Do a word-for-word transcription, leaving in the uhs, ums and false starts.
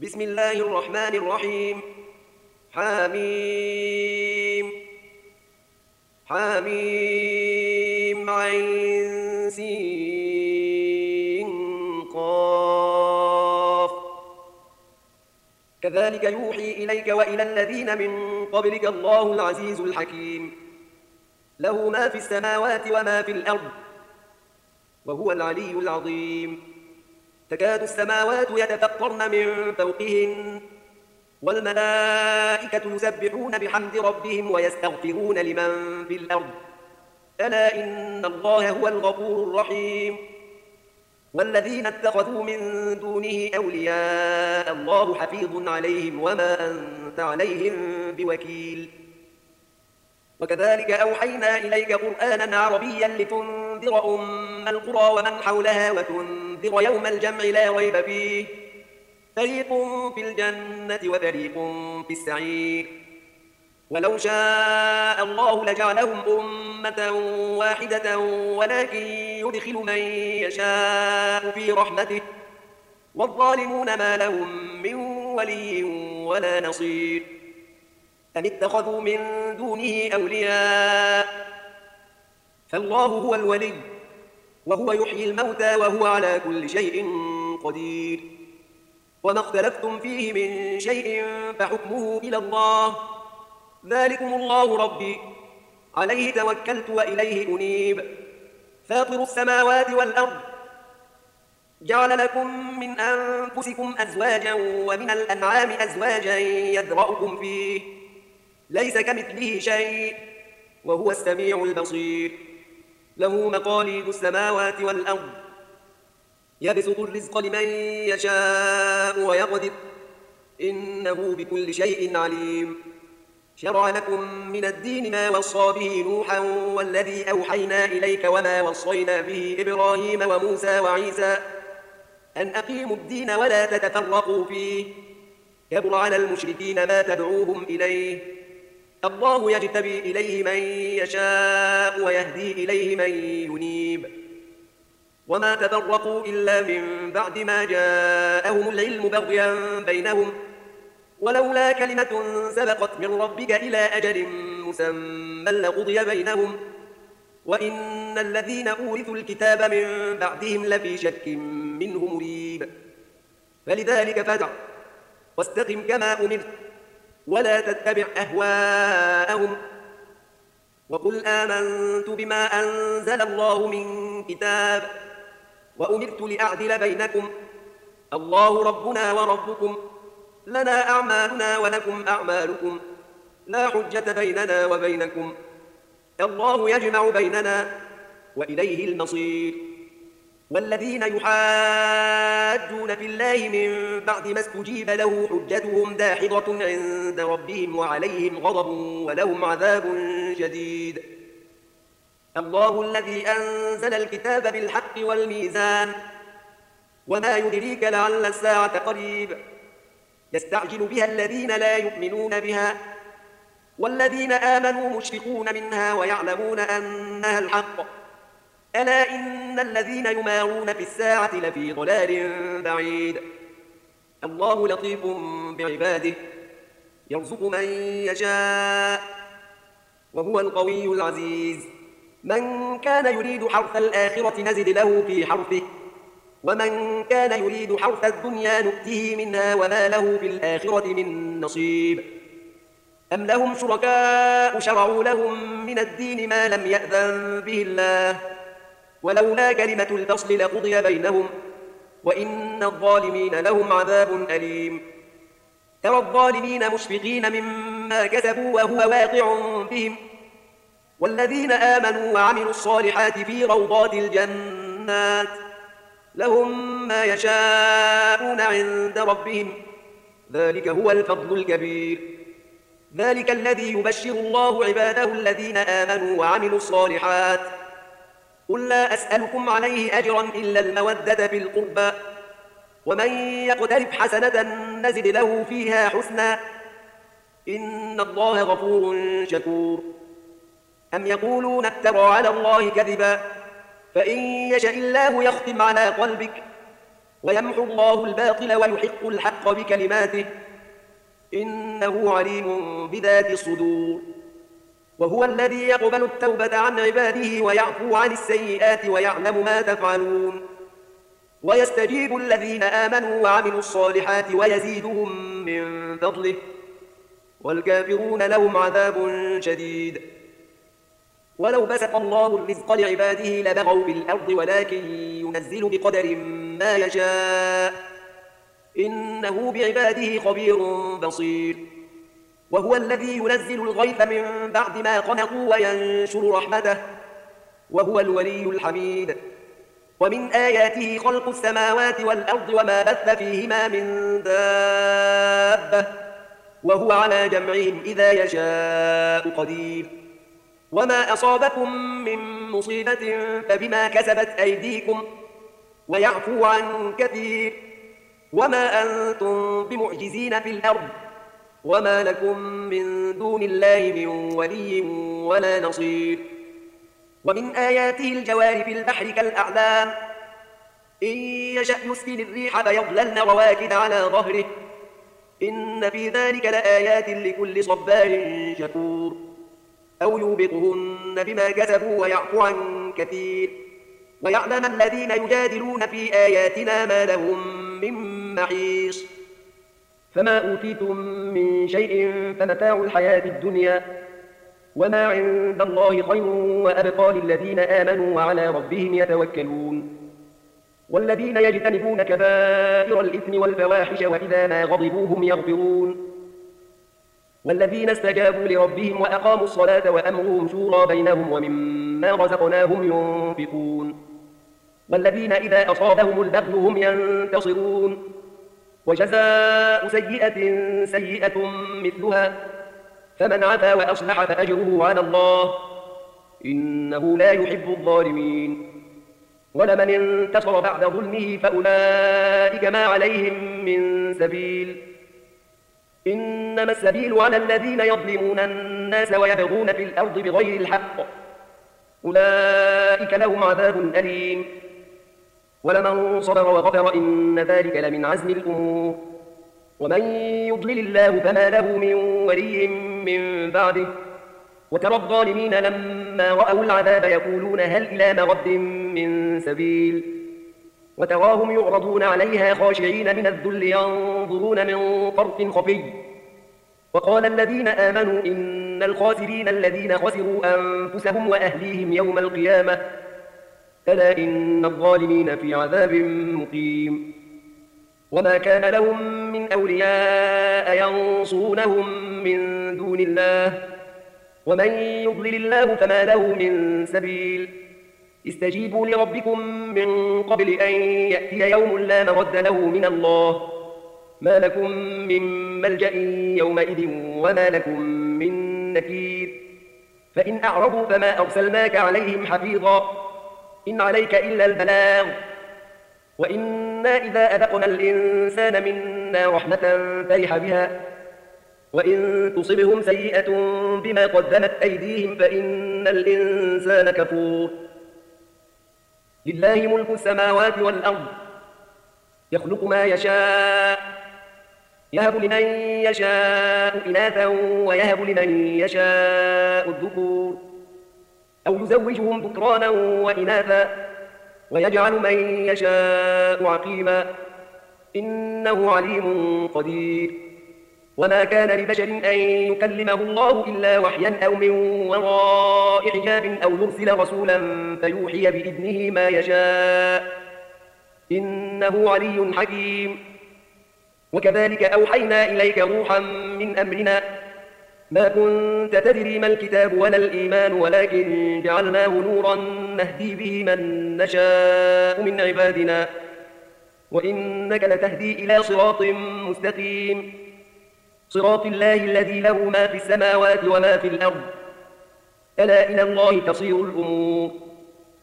بسم الله الرحمن الرحيم. حميم حميم عين سين قاف. كذلك يوحي إليك وإلى الذين من قبلك الله العزيز الحكيم، له ما في السماوات وما في الأرض وهو العلي العظيم. تكاد السماوات يتفطرن من فوقهن والملائكة يسبحون بحمد ربهم ويستغفرون لمن في الأرض ألا إن الله هو الغفور الرحيم. والذين اتخذوا من دونه أولياء الله حفيظ عليهم وما أنت عليهم بوكيل. وكذلك أوحينا إليك قرآنا عربيا لتنذر أم القرى ومن حولها وتنذر يوم الجمع لا ريب فيه، فريق في الجنة وفريق في السعير. ولو شاء الله لجعلهم أمة واحدة ولكن يدخل من يشاء في رحمته، والظالمون ما لهم من ولي ولا نصير. أم اتخذوا من دونه أولياء، فالله هو الولي وهو يحيي الموتى وهو على كل شيء قدير. وما اختلفتم فيه من شيء فحكمه إلى الله، ذلكم الله ربي عليه توكلت وإليه أنيب. فاطر السماوات والأرض جعل لكم من أنفسكم أزواجا ومن الأنعام أزواجا يذرأكم فيه، ليس كمثله شيء وهو السميع البصير. له مقاليد السماوات والأرض يبسط الرزق لمن يشاء ويقدر إنه بكل شيء عليم. شرع لكم من الدين ما وصى به نوحا والذي أوحينا إليك وما وصينا به إبراهيم وموسى وعيسى أن أقيموا الدين ولا تتفرقوا فيه، كبر على المشركين ما تدعوهم إليه. الله يجتبي إليه من يشاء ويهدي إليه من ينيب. وما تفرقوا إلا من بعد ما جاءهم العلم بغيا بينهم، ولولا كلمة سبقت من ربك إلى أجل مسمى لقضي بينهم، وإن الذين أورثوا الكتاب من بعدهم لفي شك منه مريب. فلذلك فادع واستقم كما أمرت ولا تتبع أهواءهم، وقل آمنت بما أنزل الله من كتاب وأمرت لأعدل بينكم، الله ربنا وربكم لنا أعمالنا ولكم أعمالكم لا حجة بيننا وبينكم، الله يجمع بيننا وإليه المصير. والذين يحاجون في الله من بعد ما استجيب له حجتهم داحضة عند ربهم وعليهم غضب ولهم عذاب شديد. الله الذي أنزل الكتاب بالحق والميزان، وما يدريك لعل الساعة قريب، يستعجل بها الذين لا يؤمنون بها، والذين آمنوا مشفقون منها ويعلمون أنها الحق، ألا إن الذين يمارون في الساعة لفي ضلال بعيد. الله لطيف بعباده يرزق من يشاء وهو القوي العزيز. من كان يريد حرث الآخرة نزد له في حرثه، ومن كان يريد حرث الدنيا نؤته منها وما له في الآخرة من نصيب. أم لهم شركاء شرعوا لهم من الدين ما لم يأذن به الله، ولولا كلمة الفصل لقضي بينهم وإن الظالمين لهم عذاب أليم. ترى الظالمين مشفقين مما كسبوا وهو واقع بهم، والذين آمنوا وعملوا الصالحات في روضات الجنات لهم ما يشاءون عند ربهم، ذلك هو الفضل الكبير. ذلك الذي يبشر الله عباده الذين آمنوا وعملوا الصالحات. قل لا أسألكم عليه أجرا إلا المودة في القربى، ومن يقترف حسنة نزد له فيها حسنا، إن الله غفور شكور. أم يقولون افترى على الله كذبا، فإن يشاء الله يختم على قلبك ويمحو الله الباطل ويحق الحق بكلماته إنه عليم بذات الصدور وهو الذي يقبل التوبة عن عباده ويعفو عن السيئات ويعلم ما تفعلون ويستجيب الذين آمنوا وعملوا الصالحات ويزيدهم من فضله والكافرون لهم عذاب شديد ولو بسط الله الرزق لعباده لبغوا في الأرض ولكن ينزل بقدر ما يشاء إنه بعباده خبير بصير وهو الذي ينزل الغيث من بعد ما قنطوا وينشر رحمته وهو الولي الحميد ومن آياته خلق السماوات والأرض وما بث فيهما من دابة وهو على جمعهم إذا يشاء قدير وما أصابكم من مصيبة فبما كسبت أيديكم ويعفو عن كثير وما أنتم بمعجزين في الأرض وما لكم من دون الله من ولي ولا نصير ومن آياته الجوار في البحر كالأعلام إن يشأ يسكن الريح فيظللن رواكد على ظهره إن في ذلك لآيات لكل صبار شكور أو يوبقهن بما كسبوا ويعفو عن كثير ويعلم الذين يجادلون في آياتنا ما لهم من محيص فما أوتيتم من شيء فمتاع الحياة الدنيا وما عند الله خير وأبقى للذين آمنوا وعلى ربهم يتوكلون والذين يجتنبون كبائر الإثم والفواحش وإذا ما غضبوا هم يغفرون والذين استجابوا لربهم وأقاموا الصلاة وأمرهم شورى بينهم ومما رزقناهم ينفقون والذين إذا أصابهم البغي هم ينتصرون وجزاء سيئة سيئة مثلها فمن عفا وأصلح فأجره على الله إنه لا يحب الظالمين ولمن انتصر بعد ظلمه فأولئك ما عليهم من سبيل إنما السبيل على الذين يظلمون الناس ويبغون في الأرض بغير الحق أولئك لهم عذاب أليم ولمن صبر وغفر إن ذلك لمن عزم الأمور ومن يضلل الله فما له من ولي من بعده وترى الظالمين لما رأوا العذاب يقولون هل إلى مرد من سبيل وتراهم يعرضون عليها خاشعين من الذل ينظرون من طرف خفي وقال الذين آمنوا إن الخاسرين الذين خسروا أنفسهم وأهليهم يوم القيامة ألا إن الظالمين في عذاب مقيم وما كان لهم من أولياء ينصرونهم من دون الله ومن يضلل الله فما له من سبيل استجيبوا لربكم من قبل أن يأتي يوم لا مرد له من الله ما لكم من ملجأ يومئذ وما لكم من نكير فإن أعرضوا فما أرسلناك عليهم حفيظا إن عليك إلا البلاغ وإنا إذا أذقنا الإنسان منا رحمة فرح بها وإن تصبهم سيئة بما قدمت أيديهم فإن الإنسان كفور لله ملك السماوات والأرض يخلق ما يشاء يهب لمن يشاء إناثا ويهب لمن يشاء الذكور أو يزوجهم ذكرانا وإناثا ويجعل من يشاء عقيما إنه عليم قدير وما كان لبشر أن يكلمه الله إلا وحيا أو من وراء حجاب أو يرسل رسولا فيوحي بإذنه ما يشاء إنه علي حكيم وكذلك أوحينا إليك روحا من أمرنا ما كنت تدري ما الكتاب ولا الإيمان ولكن جعلناه نورا نهدي به من نشاء من عبادنا وإنك لتهدي إلى صراط مستقيم صراط الله الذي له ما في السماوات وما في الأرض ألا إلى الله تصير الأمور